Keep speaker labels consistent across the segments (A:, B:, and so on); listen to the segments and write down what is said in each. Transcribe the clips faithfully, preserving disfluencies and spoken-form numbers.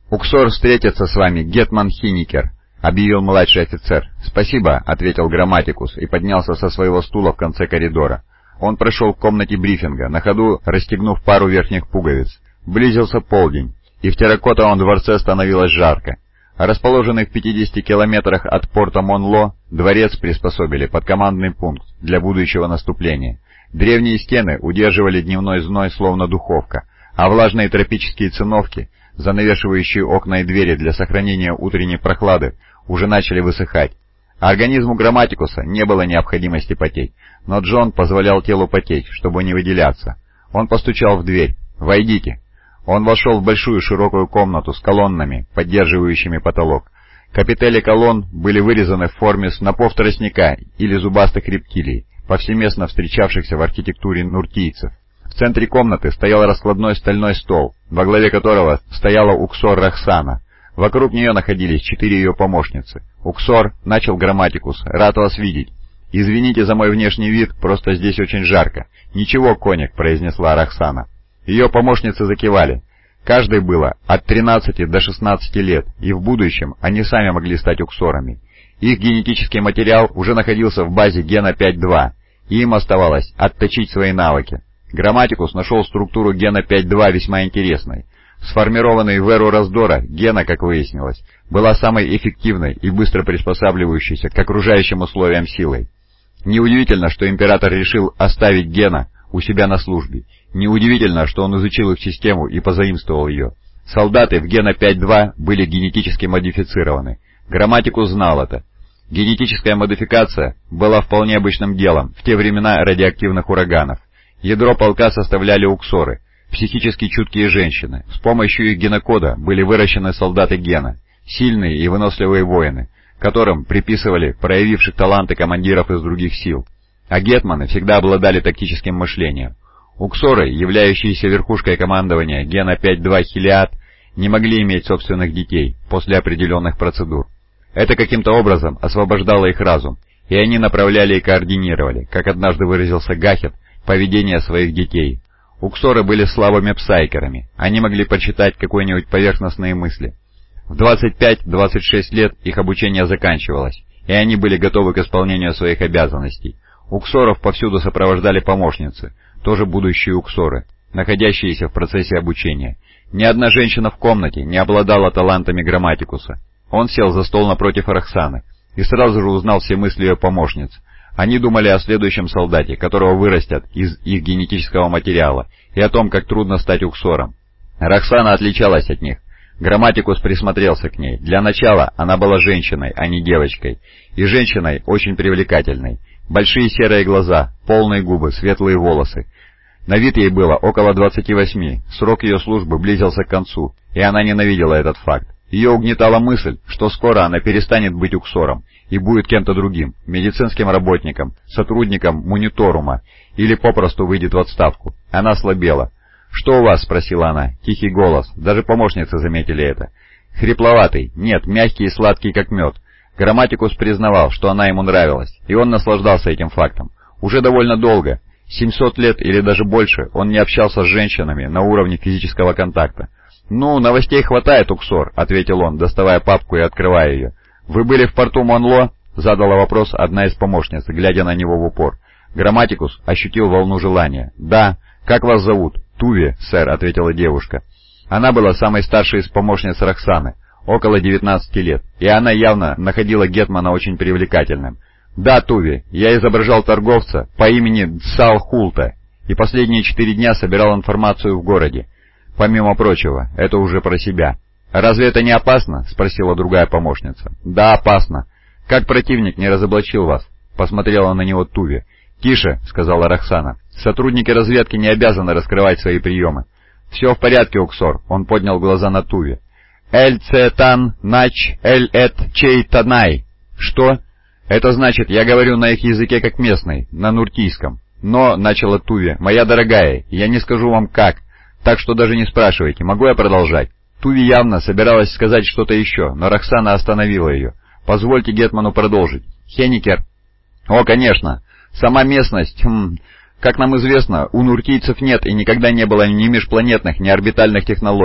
A: «Уксор встретится с вами, гетман Хеникер», — объявил младший офицер. «Спасибо», — ответил Грамматикус и поднялся со своего стула в конце коридора. Он прошел к комнате брифинга, на ходу расстегнув пару верхних пуговиц. Близился полдень, и в терракотовом дворце становилось жарко. Расположенный в пятидесяти километрах от порта Монло, дворец приспособили под командный пункт для будущего наступления. Древние стены удерживали дневной зной словно духовка, а влажные тропические циновки, занавешивающие окна и двери для сохранения утренней прохлады, уже начали высыхать. Организму Грамматикуса не было необходимости потеть, но Джон позволял телу потеть, чтобы не выделяться. Он постучал в дверь. «Войдите». Он вошел в большую широкую комнату с колоннами, поддерживающими потолок. Капители колонн были вырезаны в форме снопов тростника или зубастых рептилий, повсеместно встречавшихся в архитектуре нуртийцев. В центре комнаты стоял раскладной стальной стол, во главе которого стояла Уксор Рахсана. Вокруг нее находились четыре ее помощницы. «Уксор», — начал Грамматикус, — «рад вас видеть. Извините за мой внешний вид, просто здесь очень жарко». «Ничего, коник», — произнесла Рахсана. Ее помощницы закивали. Каждой было от тринадцати до шестнадцати лет, и в будущем они сами могли стать уксорами. Их генетический материал уже находился в базе гена пять два, и им оставалось отточить свои навыки. Грамматикус нашел структуру гена пять два весьма интересной. Сформированный в эру раздора, гена, как выяснилось, была самой эффективной и быстро приспосабливающейся к окружающим условиям силой. Неудивительно, что император решил оставить гена у себя на службе. Неудивительно, что он изучил их систему и позаимствовал ее. Солдаты в гена пять два были генетически модифицированы. Грамматикус знал это. Генетическая модификация была вполне обычным делом в те времена радиоактивных ураганов. Ядро полка составляли уксоры, психически чуткие женщины. С помощью их генокода были выращены солдаты гена, сильные и выносливые воины, которым приписывали проявивших таланты командиров из других сил. А гетманы всегда обладали тактическим мышлением. Уксоры, являющиеся верхушкой командования гена пять два Хелиад, не могли иметь собственных детей после определенных процедур. Это каким-то образом освобождало их разум, и они направляли и координировали, как однажды выразился Гахет, поведение своих детей. Уксоры были слабыми псайкерами, они могли прочитать какие-нибудь поверхностные мысли. В двадцать пять — двадцать шесть лет их обучение заканчивалось, и они были готовы к исполнению своих обязанностей. Уксоров повсюду сопровождали помощницы, тоже будущие уксоры, находящиеся в процессе обучения. Ни одна женщина в комнате не обладала талантами Грамматикуса. Он сел за стол напротив Рахсаны и сразу же узнал все мысли ее помощниц. Они думали о следующем солдате, которого вырастят из их генетического материала, и о том, как трудно стать уксором. Рахсана отличалась от них. Грамматикус присмотрелся к ней. Для начала она была женщиной, а не девочкой, и женщиной очень привлекательной. Большие серые глаза, полные губы, светлые волосы. На вид ей было около двадцати восьми, срок ее службы близился к концу, и она ненавидела этот факт. Ее угнетала мысль, что скоро она перестанет быть уксором и будет кем-то другим, медицинским работником, сотрудником мониторума, или попросту выйдет в отставку. Она слабела. «Что у вас?» — спросила она. Тихий голос, даже помощницы заметили это. Хрипловатый, нет, мягкий и сладкий, как мед. Грамматикус признавал, что она ему нравилась, и он наслаждался этим фактом. Уже довольно долго, семьсот лет или даже больше, он не общался с женщинами на уровне физического контакта. «Ну, новостей хватает, уксор», — ответил он, доставая папку и открывая ее. «Вы были в порту Монло?» — задала вопрос одна из помощниц, глядя на него в упор. Грамматикус ощутил волну желания. «Да. Как вас зовут?» «Туви, сэр», — ответила девушка. Она была самой старшей из помощниц Рахсаны, около девятнадцати лет, и она явно находила гетмана очень привлекательным. «Да, Туви, я изображал торговца по имени Дсал Хулта, и последние четыре дня собирал информацию в городе. Помимо прочего, это уже про себя». «Разве это не опасно?» — спросила другая помощница. «Да, опасно. Как противник не разоблачил вас?» — посмотрела на него Туви. «Тише», — сказала Рахсана. «Сотрудники разведки не обязаны раскрывать свои приемы». «Все в порядке, уксор», — он поднял глаза на Туви. «Эль цетан нач эль эт чей танай». «Что?» «Это значит, я говорю на их языке как местный, на нуртийском». «Но», — начала Туви, — «моя дорогая, я не скажу вам как, так что даже не спрашивайте, могу я продолжать?» Туви явно собиралась сказать что-то еще, но Рахсана остановила ее. «Позвольте гетману продолжить. Хеникер...» «О, конечно. Сама местность... Хм, как нам известно, у нуртийцев нет и никогда не было ни межпланетных, ни орбитальных технологий.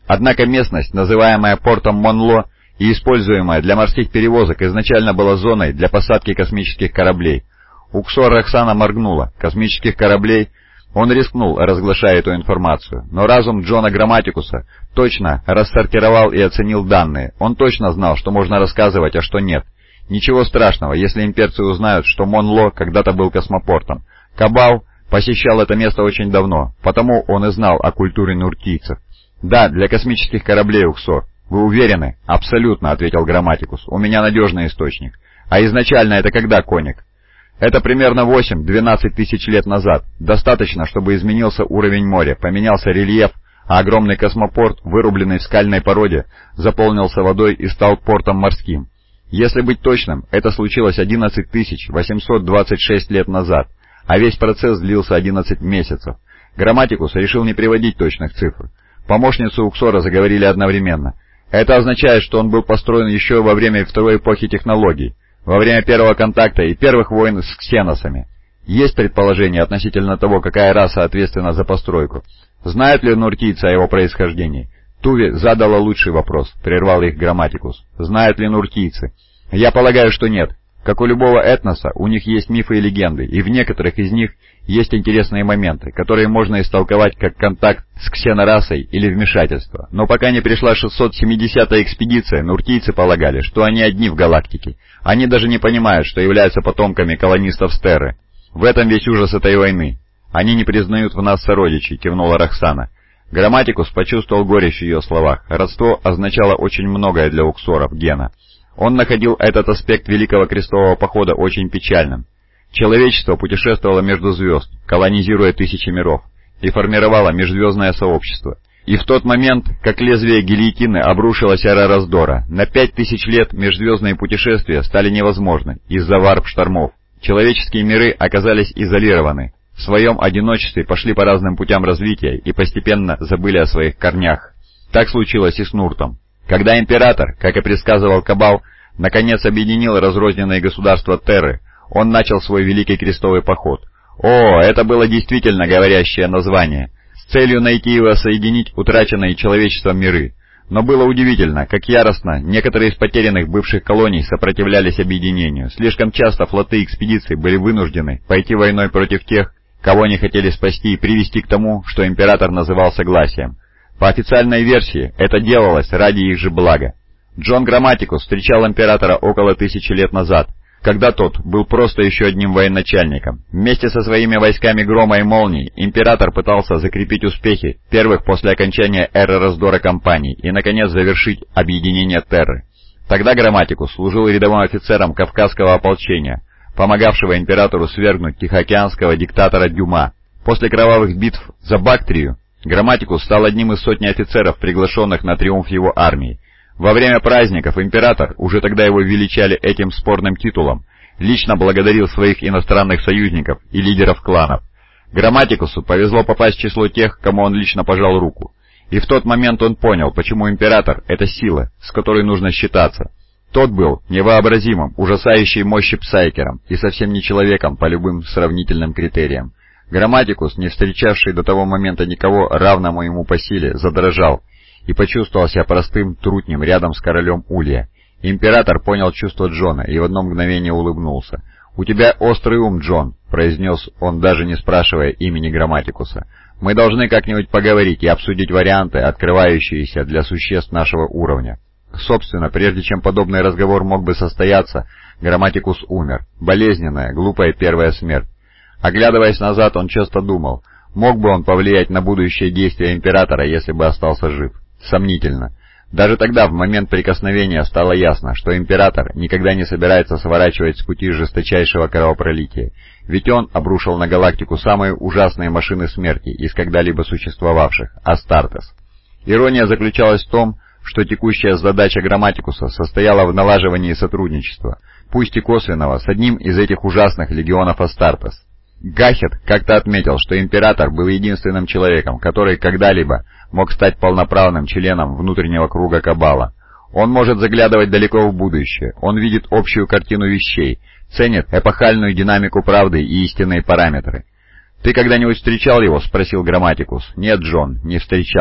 A: Однако местность, называемая портом Монло и используемая для морских перевозок, изначально была зоной для посадки космических кораблей. Уксор Роксана моргнула. Космических кораблей? Он рискнул, разглашая эту информацию. Но разум Джона Грамматикуса точно рассортировал и оценил данные. Он точно знал, что можно рассказывать, а что нет. Ничего страшного, если имперцы узнают, что Монло когда-то был космопортом. Кабал посещал это место очень давно, потому он и знал о культуре нуртийцев. «Да, для космических кораблей, Уксор». «Вы уверены?» «Абсолютно», — ответил Грамматикус. «У меня надежный источник». «А изначально это когда, Коник?» «Это примерно восемь-двенадцать тысяч лет назад. Достаточно, чтобы изменился уровень моря, поменялся рельеф, а огромный космопорт, вырубленный в скальной породе, заполнился водой и стал портом морским. Если быть точным, это случилось одиннадцать тысяч восемьсот двадцать шесть лет назад, а весь процесс длился одиннадцать месяцев». Грамматикус решил не приводить точных цифр. Помощницы Уксора заговорили одновременно. Это означает, что он был построен еще во время второй эпохи технологий, во время первого контакта и первых войн с ксеносами. Есть предположение относительно того, какая раса ответственна за постройку. Знают ли нуртийцы о его происхождении? Туви задала лучший вопрос, прервал их Грамматикус. Знают ли нуртийцы? Я полагаю, что нет. Как у любого этноса, у них есть мифы и легенды, и в некоторых из них есть интересные моменты, которые можно истолковать как контакт с ксенорасой или вмешательство. Но пока не пришла шестьсот семидесятая экспедиция, нуртийцы полагали, что они одни в галактике. Они даже не понимают, что являются потомками колонистов с Терры. В этом весь ужас этой войны. Они не признают в нас сородичей, кивнула Роксана. Грамматикус почувствовал горечь в ее словах. Родство означало очень многое для уксоров Гена. Он находил этот аспект Великого Крестового Похода очень печальным. Человечество путешествовало между звезд, колонизируя тысячи миров, и формировало межзвездное сообщество. И в тот момент, как лезвие гильотины обрушилась эра раздора, на пять тысяч лет межзвездные путешествия стали невозможны из-за варп-штормов. Человеческие миры оказались изолированы, в своем одиночестве пошли по разным путям развития и постепенно забыли о своих корнях. Так случилось и с Нуртом. Когда император, как и предсказывал Кабал, наконец объединил разрозненные государства Терры, он начал свой Великий Крестовый Поход. О, это было действительно говорящее название, с целью найти и воссоединить утраченные человечеством миры. Но было удивительно, как яростно некоторые из потерянных бывших колоний сопротивлялись объединению. Слишком часто флоты экспедиций были вынуждены пойти войной против тех, кого они хотели спасти и привести к тому, что император называл согласием. По официальной версии, это делалось ради их же блага. Джон Грамматикус встречал императора около тысячи лет назад, когда тот был просто еще одним военачальником. Вместе со своими войсками Грома и Молнии император пытался закрепить успехи первых после окончания эры раздора кампаний и, наконец, завершить объединение Терры. Тогда Грамматикус служил рядовым офицером Кавказского ополчения, помогавшего императору свергнуть тихоокеанского диктатора Дюма. После кровавых битв за Бактрию Грамматикус стал одним из сотни офицеров, приглашенных на триумф его армии. Во время праздников император, уже тогда его величали этим спорным титулом, лично благодарил своих иностранных союзников и лидеров кланов. Грамматикусу повезло попасть в число тех, кому он лично пожал руку. И в тот момент он понял, почему император — это сила, с которой нужно считаться. Тот был невообразимым, ужасающей мощи псайкером и совсем не человеком по любым сравнительным критериям. Грамматикус, не встречавший до того момента никого, равному ему по силе, задрожал и почувствовал себя простым трутнем рядом с королем Улья. Император понял чувство Джона и в одно мгновение улыбнулся. «У тебя острый ум, Джон», — произнес он, даже не спрашивая имени Грамматикуса. «Мы должны как-нибудь поговорить и обсудить варианты, открывающиеся для существ нашего уровня». Собственно, прежде чем подобный разговор мог бы состояться, Грамматикус умер. Болезненная, глупая первая смерть. Оглядываясь назад, он часто думал, мог бы он повлиять на будущее действия императора, если бы остался жив. Сомнительно. Даже тогда, в момент прикосновения, стало ясно, что император никогда не собирается сворачивать с пути жесточайшего кровопролития, ведь он обрушил на галактику самые ужасные машины смерти из когда-либо существовавших — Астартес. Ирония заключалась в том, что текущая задача Грамматикуса состояла в налаживании сотрудничества, пусть и косвенного, с одним из этих ужасных легионов Астартес. Гахет как-то отметил, что император был единственным человеком, который когда-либо мог стать полноправным членом внутреннего круга Кабала. Он может заглядывать далеко в будущее, он видит общую картину вещей, ценит эпохальную динамику правды и истинные параметры. «Ты когда-нибудь встречал его?» — спросил Грамматикус. «Нет, Джон, не встречал».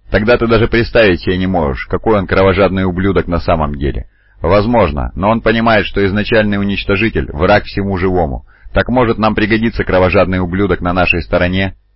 A: Тогда ты даже представить себе не можешь, какой он кровожадный ублюдок на самом деле. Возможно, но он понимает, что изначальный уничтожитель — враг всему живому. Так может нам пригодится кровожадный ублюдок на нашей стороне?»